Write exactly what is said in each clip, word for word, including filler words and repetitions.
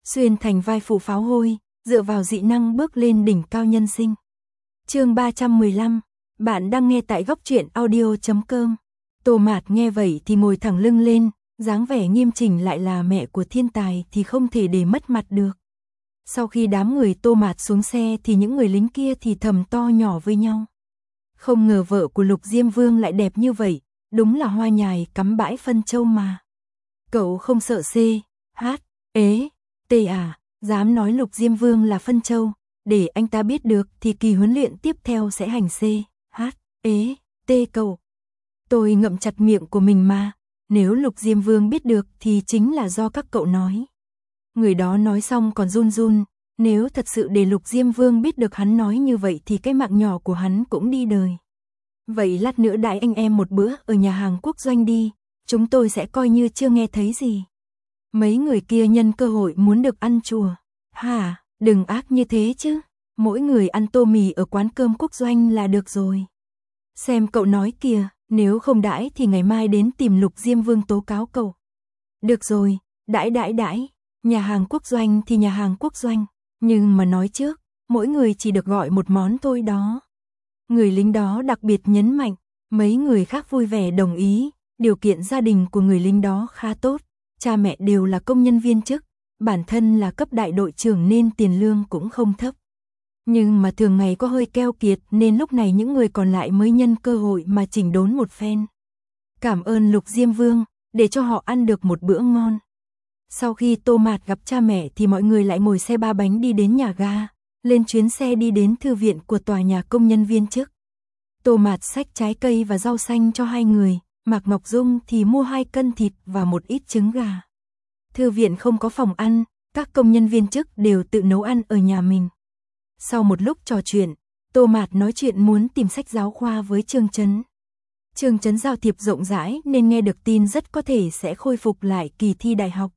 xuyên thành vai phụ pháo hôi, dựa vào dị năng bước lên đỉnh cao nhân sinh. Chương ba trăm mười lăm, bạn đang nghe tại góc truyện audio chấm com. Tô Mạt nghe vậy thì ngồi thẳng lưng lên, dáng vẻ nghiêm chỉnh, lại là mẹ của thiên tài thì không thể để mất mặt được. Sau khi đám người Tô Mạt xuống xe thì những người lính kia thì thầm to nhỏ với nhau. Không ngờ vợ của Lục Diêm Vương lại đẹp như vậy, đúng là hoa nhài cắm bãi phân châu mà. Cậu không sợ C, H, ế, T à, dám nói Lục Diêm Vương là phân châu, để anh ta biết được thì kỳ huấn luyện tiếp theo sẽ hành C, H, ế, T cậu. Tôi ngậm chặt miệng của mình mà, nếu Lục Diêm Vương biết được thì chính là do các cậu nói. Người đó nói xong còn run run, nếu thật sự để Lục Diêm Vương biết được hắn nói như vậy thì cái mạng nhỏ của hắn cũng đi đời. Vậy lát nữa đãi anh em một bữa ở nhà hàng Quốc Doanh đi, chúng tôi sẽ coi như chưa nghe thấy gì. Mấy người kia nhân cơ hội muốn được ăn chùa. Hả, đừng ác như thế chứ, mỗi người ăn tô mì ở quán cơm Quốc Doanh là được rồi. Xem cậu nói kìa, nếu không đãi thì ngày mai đến tìm Lục Diêm Vương tố cáo cậu. Được rồi, đãi đãi đãi, nhà hàng Quốc Doanh thì nhà hàng Quốc Doanh, nhưng mà nói trước, mỗi người chỉ được gọi một món thôi đó. Người lính đó đặc biệt nhấn mạnh, mấy người khác vui vẻ đồng ý, điều kiện gia đình của người lính đó khá tốt, cha mẹ đều là công nhân viên chức, bản thân là cấp đại đội trưởng nên tiền lương cũng không thấp. Nhưng mà thường ngày có hơi keo kiệt nên lúc này những người còn lại mới nhân cơ hội mà chỉnh đốn một phen. Cảm ơn Lục Diêm Vương, để cho họ ăn được một bữa ngon. Sau khi Tô Mạt gặp cha mẹ thì mọi người lại ngồi xe ba bánh đi đến nhà ga, lên chuyến xe đi đến thư viện của tòa nhà công nhân viên chức. Tô Mạt xách trái cây và rau xanh cho hai người, Mạc Ngọc Dung thì mua hai cân thịt và một ít trứng gà. Thư viện không có phòng ăn, các công nhân viên chức đều tự nấu ăn ở nhà mình. Sau một lúc trò chuyện, Tô Mạt nói chuyện muốn tìm sách giáo khoa với Trương Chấn. Trương Chấn giao thiệp rộng rãi nên nghe được tin rất có thể sẽ khôi phục lại kỳ thi đại học.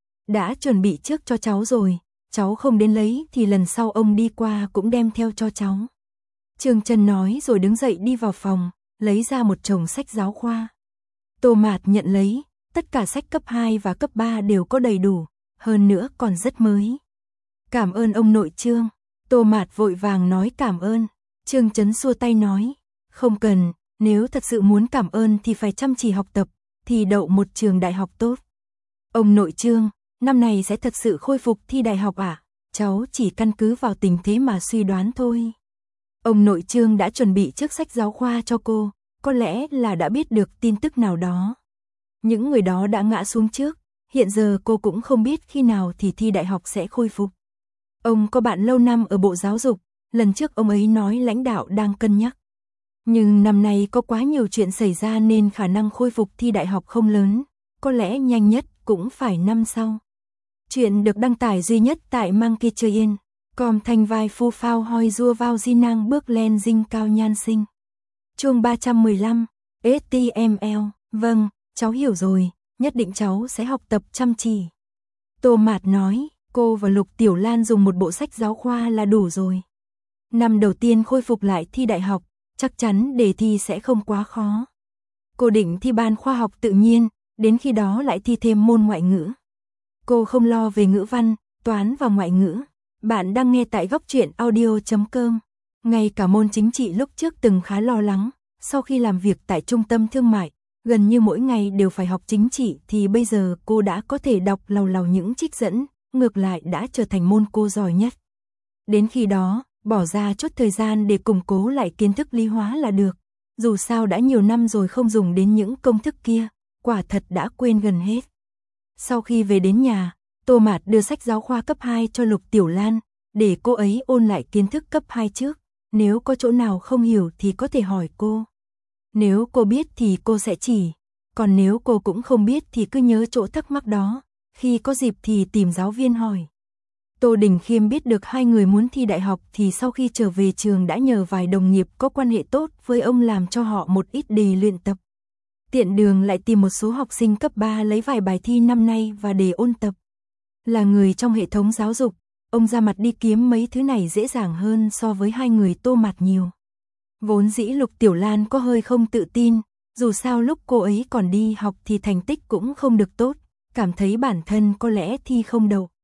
Đã chuẩn bị trước cho cháu rồi, cháu không đến lấy thì lần sau ông đi qua cũng đem theo cho cháu. Trương Chấn nói rồi đứng dậy đi vào phòng, lấy ra một chồng sách giáo khoa. Tô Mạt nhận lấy, tất cả sách cấp hai và cấp ba đều có đầy đủ, hơn nữa còn rất mới. Cảm ơn ông nội Trương. Tô Mạt vội vàng nói cảm ơn. Trương Chấn xua tay nói, không cần, nếu thật sự muốn cảm ơn thì phải chăm chỉ học tập, thì đậu một trường đại học tốt. Ông nội Trương, năm này sẽ thật sự khôi phục thi đại học à? Cháu chỉ căn cứ vào tình thế mà suy đoán thôi. Ông nội Trương đã chuẩn bị trước sách giáo khoa cho cô, có lẽ là đã biết được tin tức nào đó. Những người đó đã ngã xuống trước, hiện giờ cô cũng không biết khi nào thì thi đại học sẽ khôi phục. Ông có bạn lâu năm ở Bộ Giáo dục, lần trước ông ấy nói lãnh đạo đang cân nhắc. Nhưng năm nay có quá nhiều chuyện xảy ra nên khả năng khôi phục thi đại học không lớn, có lẽ nhanh nhất cũng phải năm sau. Chuyện được đăng tải duy nhất tại Monkey Chơi Yên, com thanh vai phu phao hoi rua vào di năng bước lên dinh cao nhan sinh. Chương ba trăm mười lăm, ếch ti em eo, vâng, cháu hiểu rồi, nhất định cháu sẽ học tập chăm chỉ. Tô Mạt nói, cô và Lục Tiểu Lan dùng một bộ sách giáo khoa là đủ rồi. Năm đầu tiên khôi phục lại thi đại học, chắc chắn đề thi sẽ không quá khó. Cô định thi ban khoa học tự nhiên, đến khi đó lại thi thêm môn ngoại ngữ. Cô không lo về ngữ văn, toán và ngoại ngữ. Bạn đang nghe tại góc truyện audio chấm com. Ngay cả môn chính trị lúc trước từng khá lo lắng, sau khi làm việc tại trung tâm thương mại, gần như mỗi ngày đều phải học chính trị thì bây giờ cô đã có thể đọc làu làu những trích dẫn, ngược lại đã trở thành môn cô giỏi nhất. Đến khi đó, bỏ ra chút thời gian để củng cố lại kiến thức lý hóa là được. Dù sao đã nhiều năm rồi không dùng đến những công thức kia, quả thật đã quên gần hết. Sau khi về đến nhà, Tô Mạt đưa sách giáo khoa cấp hai cho Lục Tiểu Lan, để cô ấy ôn lại kiến thức cấp hai trước. Nếu có chỗ nào không hiểu thì có thể hỏi cô. Nếu cô biết thì cô sẽ chỉ. Còn nếu cô cũng không biết thì cứ nhớ chỗ thắc mắc đó. Khi có dịp thì tìm giáo viên hỏi. Tô Đình Khiêm biết được hai người muốn thi đại học thì sau khi trở về trường đã nhờ vài đồng nghiệp có quan hệ tốt với ông làm cho họ một ít đề luyện tập. Tiện đường lại tìm một số học sinh cấp ba lấy vài bài thi năm nay và để ôn tập. Là người trong hệ thống giáo dục, ông ra mặt đi kiếm mấy thứ này dễ dàng hơn so với hai người Tô Mạt nhiều. Vốn dĩ Lục Tiểu Lan có hơi không tự tin, dù sao lúc cô ấy còn đi học thì thành tích cũng không được tốt, cảm thấy bản thân có lẽ thi không đậu.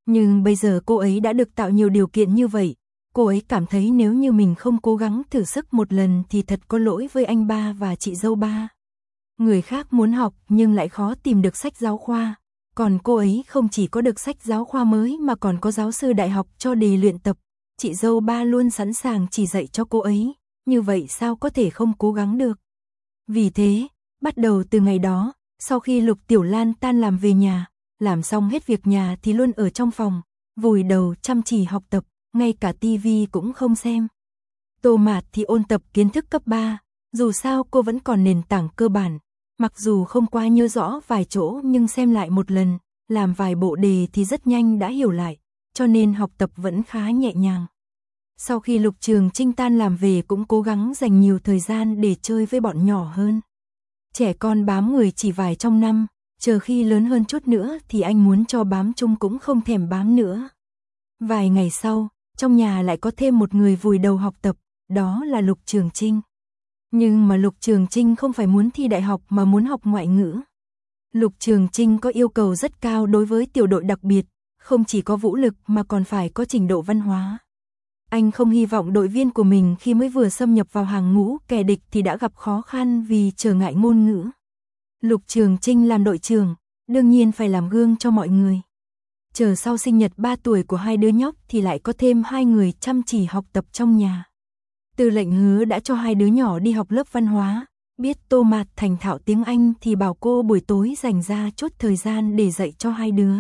Nhưng bây giờ cô ấy đã được tạo nhiều điều kiện như vậy, cô ấy cảm thấy nếu như mình không cố gắng thử sức một lần thì thật có lỗi với anh ba và chị dâu ba. Người khác muốn học nhưng lại khó tìm được sách giáo khoa, còn cô ấy không chỉ có được sách giáo khoa mới mà còn có giáo sư đại học cho đề luyện tập, chị dâu ba luôn sẵn sàng chỉ dạy cho cô ấy, như vậy sao có thể không cố gắng được. Vì thế, bắt đầu từ ngày đó, sau khi Lục Tiểu Lan tan làm về nhà, làm xong hết việc nhà thì luôn ở trong phòng, vùi đầu chăm chỉ học tập, ngay cả tivi cũng không xem. Tô Mạt thì ôn tập kiến thức cấp ba, dù sao cô vẫn còn nền tảng cơ bản, mặc dù không quá nhớ rõ vài chỗ nhưng xem lại một lần, làm vài bộ đề thì rất nhanh đã hiểu lại, cho nên học tập vẫn khá nhẹ nhàng. Sau khi Lục Trường Trinh tan làm về cũng cố gắng dành nhiều thời gian để chơi với bọn nhỏ hơn. Trẻ con bám người chỉ vài trong năm, chờ khi lớn hơn chút nữa thì anh muốn cho bám chung cũng không thèm bám nữa. Vài ngày sau, trong nhà lại có thêm một người vùi đầu học tập, đó là Lục Trường Trinh. Nhưng mà Lục Trường Trinh không phải muốn thi đại học mà muốn học ngoại ngữ. Lục Trường Trinh có yêu cầu rất cao đối với tiểu đội đặc biệt, không chỉ có vũ lực mà còn phải có trình độ văn hóa. Anh không hy vọng đội viên của mình khi mới vừa xâm nhập vào hàng ngũ kẻ địch thì đã gặp khó khăn vì trở ngại ngôn ngữ. Lục Trường Trinh làm đội trưởng, đương nhiên phải làm gương cho mọi người. Chờ sau sinh nhật ba tuổi của hai đứa nhóc thì lại có thêm hai người chăm chỉ học tập trong nhà. Tư lệnh Hứa đã cho hai đứa nhỏ đi học lớp văn hóa, biết Tô Mạt thành thạo tiếng Anh thì bảo cô buổi tối dành ra chút thời gian để dạy cho hai đứa.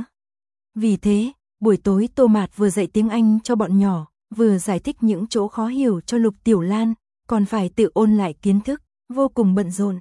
Vì thế, buổi tối Tô Mạt vừa dạy tiếng Anh cho bọn nhỏ, vừa giải thích những chỗ khó hiểu cho Lục Tiểu Lan, còn phải tự ôn lại kiến thức, vô cùng bận rộn.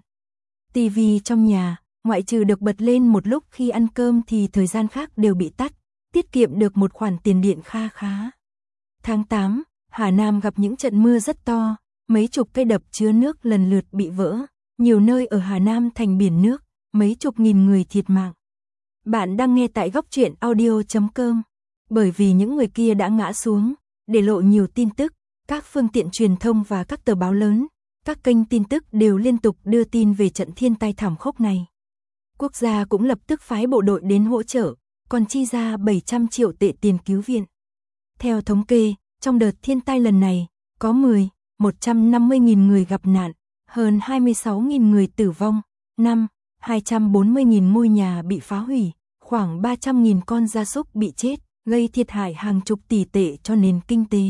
Tivi trong nhà, ngoại trừ được bật lên một lúc khi ăn cơm thì thời gian khác đều bị tắt, tiết kiệm được một khoản tiền điện kha khá. Tháng tám, Hà Nam gặp những trận mưa rất to, mấy chục cây đập chứa nước lần lượt bị vỡ, nhiều nơi ở Hà Nam thành biển nước, mấy chục nghìn người thiệt mạng. Bạn đang nghe tại góc truyện audio chấm com. Bởi vì những người kia đã ngã xuống, để lộ nhiều tin tức, các phương tiện truyền thông và các tờ báo lớn, các kênh tin tức đều liên tục đưa tin về trận thiên tai thảm khốc này. Quốc gia cũng lập tức phái bộ đội đến hỗ trợ, còn chi ra bảy trăm triệu tệ tiền cứu viện. Theo thống kê, trong đợt thiên tai lần này, có mười, một trăm năm mươi nghìn người gặp nạn, hơn hai mươi sáu nghìn người tử vong, năm, hai trăm bốn mươi nghìn ngôi nhà bị phá hủy, khoảng ba trăm nghìn con gia súc bị chết, gây thiệt hại hàng chục tỷ tệ cho nền kinh tế.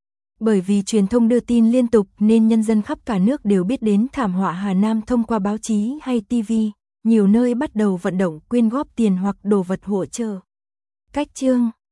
Bởi vì truyền thông đưa tin liên tục nên nhân dân khắp cả nước đều biết đến thảm họa Hà Nam thông qua báo chí hay tivi, nhiều nơi bắt đầu vận động quyên góp tiền hoặc đồ vật hỗ trợ. Cách chương